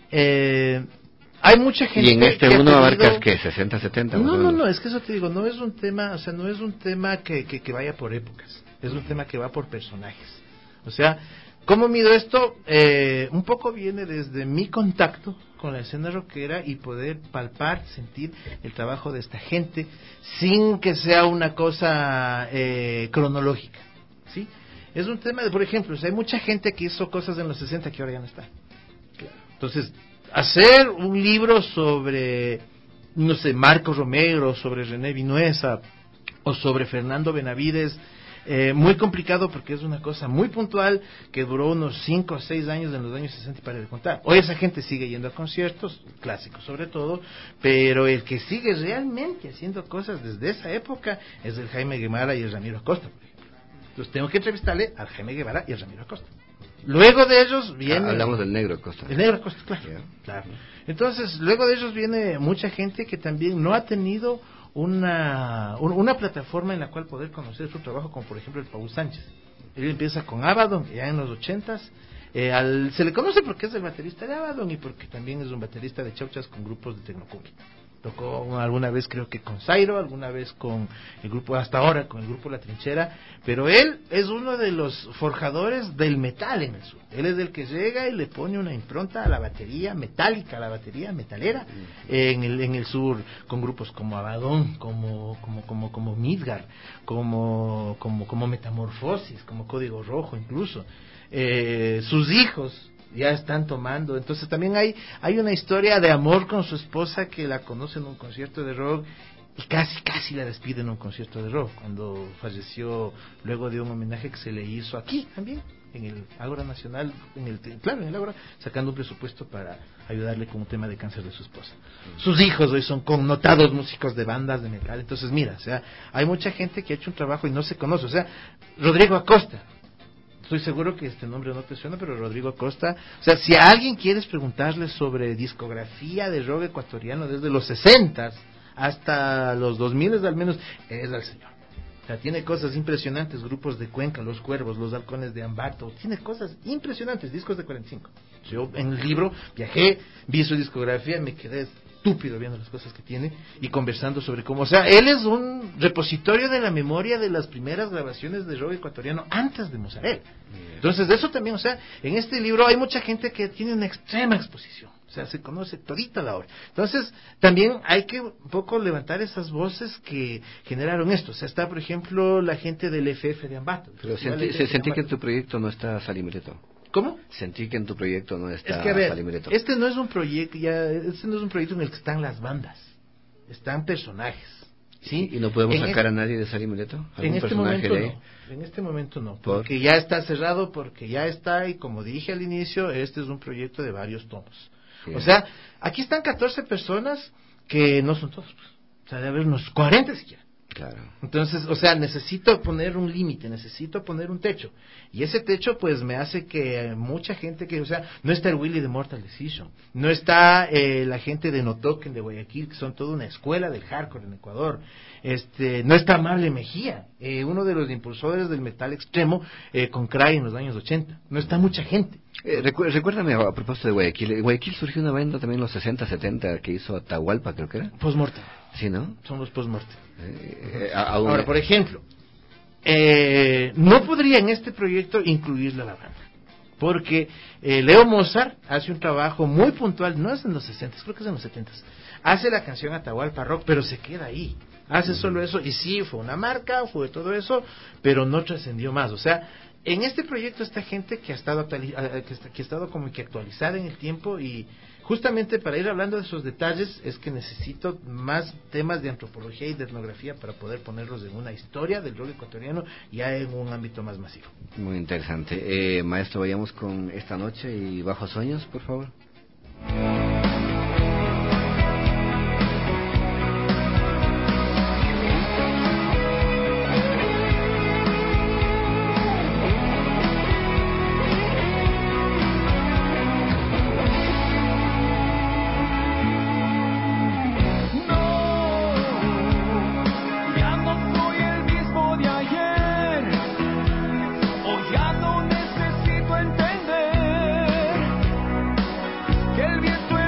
eh, hay mucha gente. Y en este que uno ha abarcas que sesenta, setenta. No, no, no, es que eso te digo, no es un tema, o sea, no es un tema que, que, que vaya por épocas, es un tema que va por personajes. O sea, ¿cómo mido esto? Eh, un poco viene desde mi contacto con la escena rockera y poder palpar, sentir el trabajo de esta gente sin que sea una cosa eh, cronológica, ¿sí? Es un tema de, por ejemplo, o sea, hay mucha gente que hizo cosas en los sesenta que ahora ya no está. Entonces, hacer un libro sobre, no sé, Marcos Romero, sobre René Vinuesa o sobre Fernando Benavides, eh, muy complicado porque es una cosa muy puntual que duró unos cinco o seis años en los años sesenta y para de contar. Hoy esa gente sigue yendo a conciertos, clásicos sobre todo, pero el que sigue realmente haciendo cosas desde esa época es el Jaime Guevara y el Ramiro Acosta, por ejemplo. Entonces tengo que entrevistarle al Jaime Guevara y al Ramiro Acosta. Luego de ellos viene... Hablamos del Negro Acosta. El Negro Acosta, claro, yeah. claro. Entonces, luego de ellos viene mucha gente que también no ha tenido una, una plataforma en la cual poder conocer su trabajo, como por ejemplo el Paul Sánchez. Él empieza con Abaddon, ya en los ochentas. Eh, al, se le conoce porque es el baterista de Abaddon y porque también es un baterista de chauchas con grupos de tecnocumbia. Tocó alguna vez creo que con Zairo, alguna vez con el grupo, hasta ahora con el grupo La Trinchera, pero él es uno de los forjadores del metal en el sur. Él es el que llega y le pone una impronta a la batería metálica, a la batería metalera en el en el sur, con grupos como Abaddon, como como como como Midgard, como como como Metamorfosis, como Código Rojo incluso. Eh, sus hijos ya están tomando, entonces también hay hay una historia de amor con su esposa que la conoce en un concierto de rock y casi casi la despide en un concierto de rock cuando falleció luego de un homenaje que se le hizo aquí también en el Ágora Nacional, en el claro en el Ágora, sacando un presupuesto para ayudarle con un tema de cáncer de su esposa. Sus hijos hoy son connotados músicos de bandas de metal, entonces mira, o sea, hay mucha gente que ha hecho un trabajo y no se conoce, o sea, Rodrigo Acosta. Estoy seguro que este nombre no te suena, pero Rodrigo Acosta, o sea, si a alguien quieres preguntarle sobre discografía de rock ecuatoriano desde los sesentas hasta los dos miles al menos, es el señor. O sea, tiene cosas impresionantes, grupos de Cuenca, Los Cuervos, Los Halcones de Ambato, tiene cosas impresionantes, discos de cuarenta y cinco. Yo en el libro viajé, vi su discografía y me quedé estúpido viendo las cosas que tiene y conversando sobre cómo, o sea, él es un repositorio de la memoria de las primeras grabaciones de rock ecuatoriano antes de Mozzarella. Entonces, de eso también, o sea, en este libro hay mucha gente que tiene una extrema exposición, o sea, se conoce todita la obra. Entonces, también hay que un poco levantar esas voces que generaron esto. O sea, está, por ejemplo, la gente del F F de Ambato. Pero sentí, se sentí que en tu proyecto no está Sali Mileto. ¿Cómo? Sentí que en tu proyecto no está es que, a ver, Sali Mileto. Este no es un proyecto, ya, este no es un proyecto en el que están las bandas, están personajes. ¿Sí? ¿Y no podemos en sacar este, a nadie de Sali Mileto? En este momento de... no, en este momento no, ¿Por? porque ya está cerrado, porque ya está, y como dije al inicio, este es un proyecto de varios tomos. Sí. O sea, aquí están catorce personas que no son todos, pues. O sea, debe haber unos cuarenta siquiera. Claro. Entonces, o sea, necesito poner un límite, necesito poner un techo. Y ese techo, pues, me hace que mucha gente que, o sea, no está el Willy de Mortal Decision, no está eh, la gente de No Token de Guayaquil, que son toda una escuela del hardcore en Ecuador. Este, no está Amable Mejía, eh, uno de los impulsores del metal extremo eh, con Cry en los años ochenta. No está mucha gente. Eh, recu recuérdame a propósito de Guayaquil. En Guayaquil surgió una banda también en los sesenta, setenta que hizo Atahualpa, creo que era. Postmortem. Sí, ¿no? Son los Postmortem. Eh, eh, a, a un... Ahora, por ejemplo, eh, no podría en este proyecto incluirle a la banda. Porque eh, Leo Mozart hace un trabajo muy puntual, no es en los sesenta, creo que es en los setenta. Hace la canción Atahualpa Rock, pero se queda ahí. Hace solo eso, y sí, fue una marca, fue todo eso, pero no trascendió más. O sea, en este proyecto está gente que ha estado actuali que, está, que ha estado como que actualizada en el tiempo, y justamente para ir hablando de esos detalles es que necesito más temas de antropología y de etnografía para poder ponerlos en una historia del rock ecuatoriano ya en un ámbito más masivo. Muy interesante. Eh, maestro, vayamos con Esta Noche y Bajo Sueños, por favor. Que el viento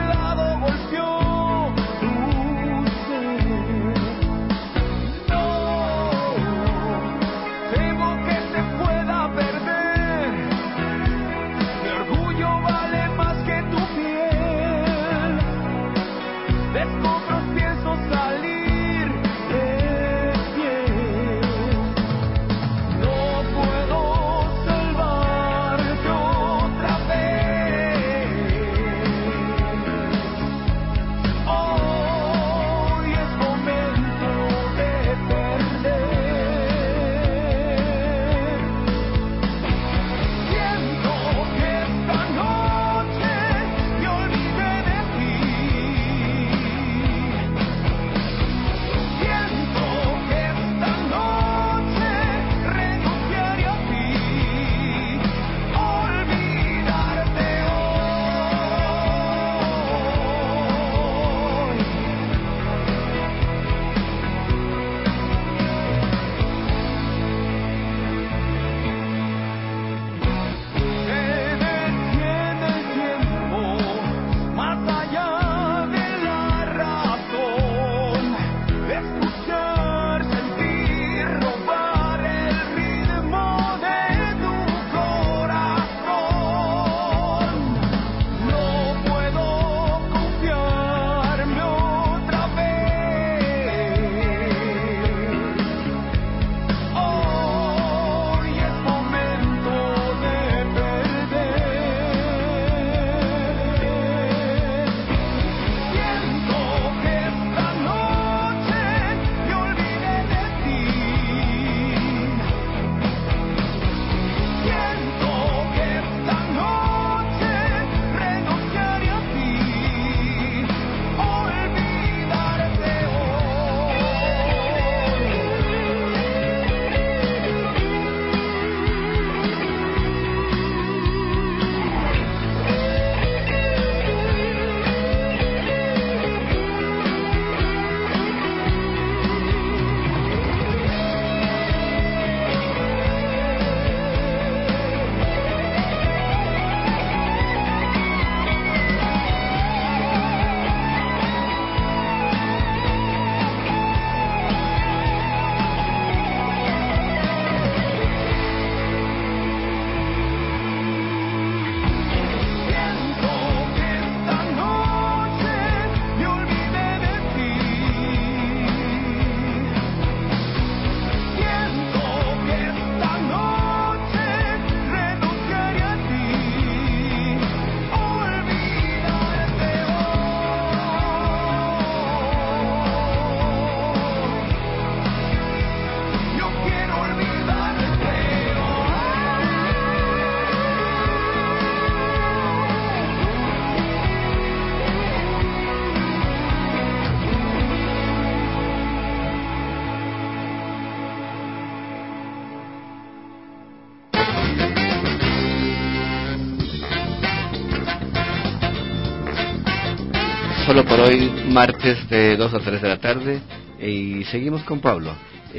solo por hoy, martes de dos a tres de la tarde, y seguimos con Pablo.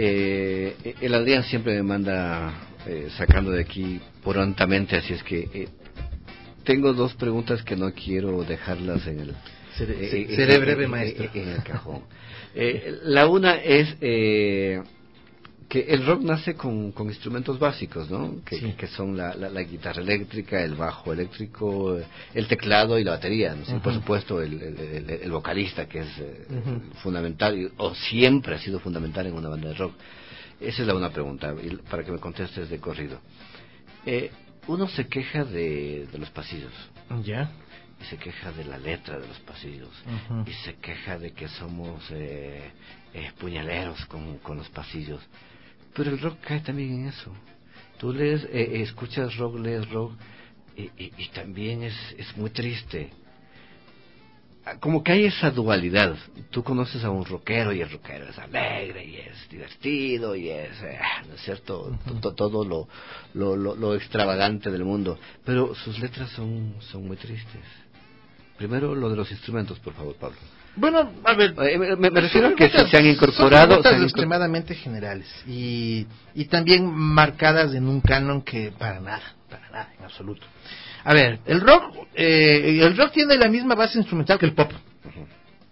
Eh, el Adrián siempre me manda eh, sacando de aquí prontamente, así es que eh, tengo dos preguntas que no quiero dejarlas en el... Seré, eh, seré eh, breve, eh, maestro. eh, en el cajón. Eh, la una es... Eh, que el rock nace con, con instrumentos básicos, ¿no? Que, sí. que son la, la, la guitarra eléctrica, el bajo eléctrico, el teclado y la batería, ¿no? Sí, uh-huh. Por supuesto el, el, el, el vocalista, que es eh, uh-huh. fundamental, o siempre ha sido fundamental en una banda de rock. Esa es la una pregunta, y para que me contestes de corrido. Eh, uno se queja de, de los pasillos. Ya. Yeah. Y se queja de la letra de los pasillos. Uh-huh. Y se queja de que somos eh, eh, puñaleros con, con los pasillos. Pero el rock cae también en eso. Tú lees, eh, escuchas rock, lees rock, y, y, y también es, es muy triste. Como que hay esa dualidad. Tú conoces a un rockero y el rockero es alegre y es divertido y es, eh, ¿no es cierto? Uh-huh. Todo, todo lo, lo, lo, lo extravagante del mundo. Pero sus letras son, son muy tristes. Primero lo de los instrumentos, por favor, Pablo. Bueno, a ver, eh, me, me refiero a que se, se han incorporado... Son preguntas extremadamente generales y, y también marcadas en un canon que para nada, para nada, en absoluto. A ver, el rock, eh, el rock tiene la misma base instrumental que el pop. Uh-huh.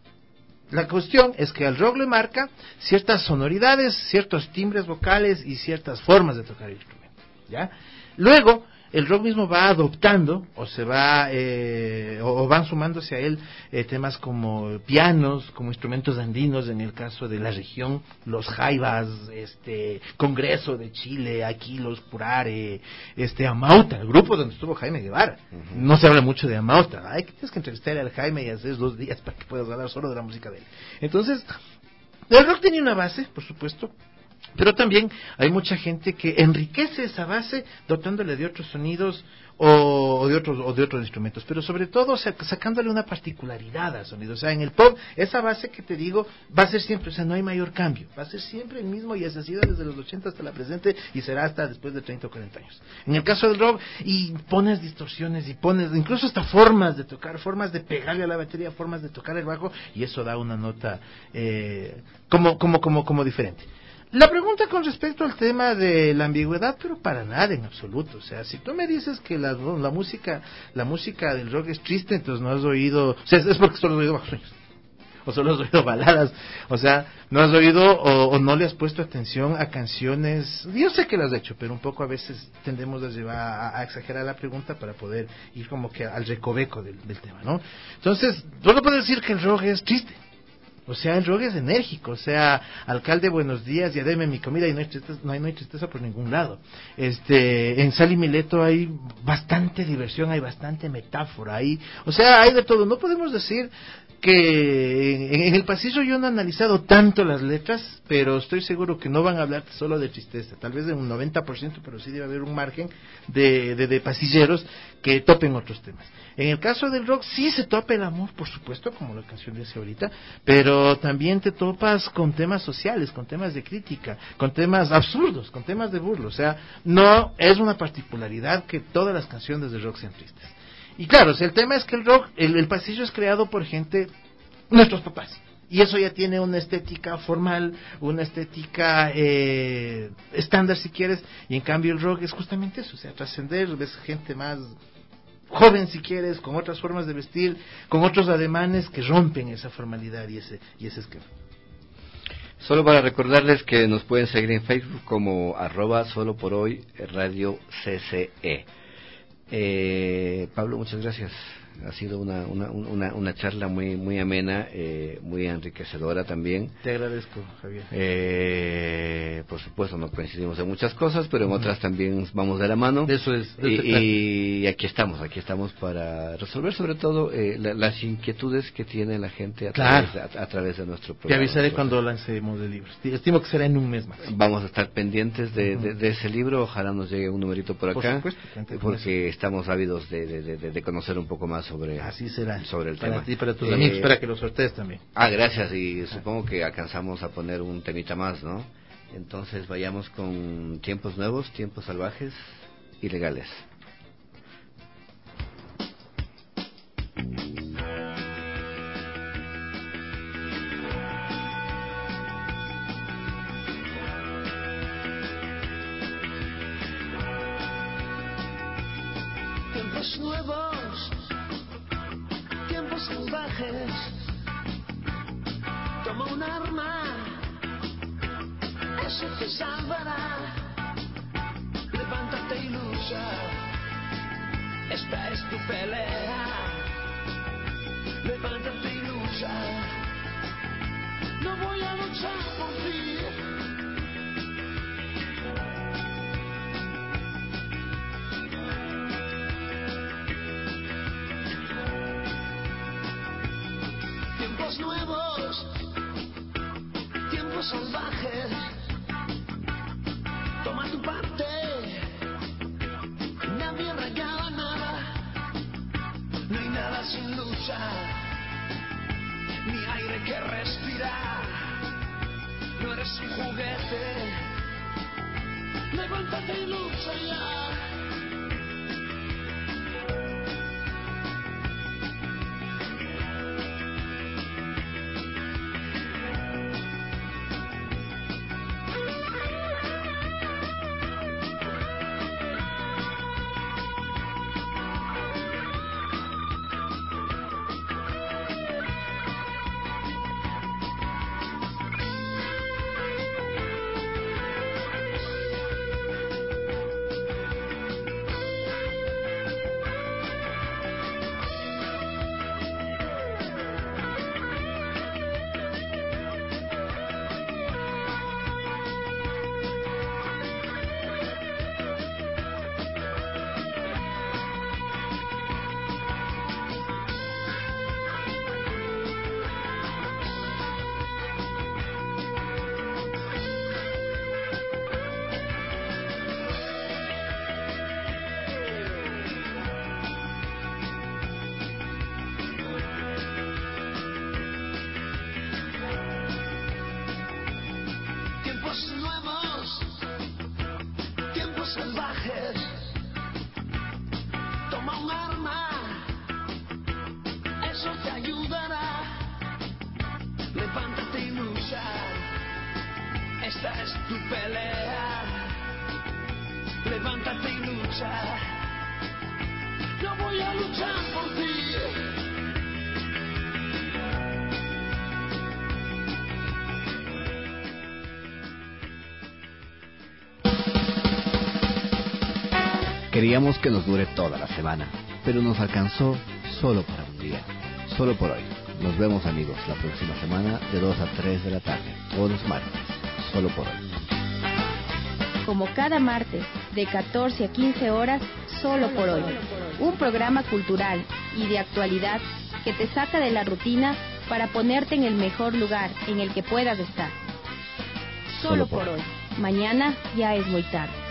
La cuestión es que al rock le marca ciertas sonoridades, ciertos timbres vocales y ciertas formas de tocar el instrumento, ¿ya? Luego... el rock mismo va adoptando o se va eh, o, o van sumándose a él eh, temas como pianos, como instrumentos andinos en el caso de la región, los jaivas, este Congreso de Chile, aquí los curare, este Amauta, el grupo donde estuvo Jaime Guevara. Uh-huh. No se habla mucho de Amauta, hay que tienes que entrevistar al Jaime y hacer dos días para que puedas hablar solo de la música de él. Entonces, el rock tenía una base, por supuesto. Pero también hay mucha gente que enriquece esa base dotándole de otros sonidos o de otros o de otros instrumentos, pero sobre todo sacándole una particularidad al sonido. O sea, en el pop, esa base que te digo va a ser siempre, o sea, no hay mayor cambio, va a ser siempre el mismo y ha sido desde los ochenta hasta la presente y será hasta después de treinta o cuarenta años. En el caso del rock, y pones distorsiones y pones incluso hasta formas de tocar, formas de pegarle a la batería, formas de tocar el bajo, y eso da una nota eh, como, como, como, como diferente. La pregunta con respecto al tema de la ambigüedad, pero para nada en absoluto. O sea, si tú me dices que la, la música la música del rock es triste, entonces no has oído, o sea, es porque solo has oído bajos sueños, o solo has oído baladas, o sea, no has oído o, o no le has puesto atención a canciones. Yo sé que lo has hecho, pero un poco a veces tendemos a llevar a, a exagerar la pregunta para poder ir como que al recoveco del, del tema, ¿no? Entonces, tú no puedes decir que el rock es triste. O sea, el rock es enérgico, o sea, alcalde, buenos días, ya deme mi comida, y no hay tristeza, no hay, no hay tristeza por ningún lado. Este, en Sal y Mileto hay bastante diversión, hay bastante metáfora, hay, o sea, hay de todo. No podemos decir que en, en el pasillo yo no he analizado tanto las letras, pero estoy seguro que no van a hablar solo de tristeza, tal vez de un noventa por ciento, pero sí debe haber un margen de, de, de pasilleros que topen otros temas. En el caso del rock sí se topa el amor, por supuesto, como la canción dice ahorita, pero también te topas con temas sociales, con temas de crítica, con temas absurdos, con temas de burla. O sea, no es una particularidad que todas las canciones de rock sean tristes. Y claro, o sea, el tema es que el rock, el, el pasillo es creado por gente, nuestros papás. Y eso ya tiene una estética formal, una estética eh, estándar si quieres, y en cambio el rock es justamente eso, o sea, trascender, ves gente más joven si quieres, con otras formas de vestir, con otros ademanes que rompen esa formalidad y ese y ese esquema. Solo para recordarles que nos pueden seguir en Facebook como arroba solo por hoy radio C C E. Eh, Pablo, muchas gracias. Ha sido una una, una, una charla muy muy amena, eh, muy enriquecedora también. Te agradezco, Javier. Eh, por supuesto, no coincidimos en muchas cosas, pero en uh-huh. otras también vamos de la mano. Eso es. Y, y aquí estamos, aquí estamos para resolver sobre todo eh, la, las inquietudes que tiene la gente a, claro. través, de, a, a través de nuestro programa. Te avisaré ¿no? cuando lancemos el libro. Estimo que será en un mes más. Vamos a estar pendientes de, uh-huh. de, de ese libro. Ojalá nos llegue un numerito por acá. Por supuesto, porque estamos ávidos de, de, de, de conocer un poco más sobre, así será. sobre el para tema. ti y para tus eh, amigos, para que los sortees también. Ah, gracias, y supongo que alcanzamos a poner un temita más, ¿no? Entonces vayamos con tiempos nuevos, tiempos salvajes, ilegales. Tiempos nuevos, tiempos salvajes. Toma un arma, eso te salvará. Levántate y lucha, esta es tu pelea. Levántate y lucha, no voy a luchar por ti. Tiempos nuevos, tiempos salvajes. Toma tu parte, nadie regala nada. No hay nada sin lucha, ni aire que respirar. No eres un juguete, levántate y lucha ya. Esta es tu pelea, levántate y lucha, yo voy a luchar por ti. Queríamos que nos dure toda la semana, pero nos alcanzó solo para un día, solo por hoy. Nos vemos, amigos, la próxima semana de dos a tres de la tarde, todos los martes, solo por hoy. Como cada martes, de catorce a quince horas, solo por hoy. Un programa cultural y de actualidad que te saca de la rutina para ponerte en el mejor lugar en el que puedas estar. Solo por hoy. Mañana ya es muy tarde.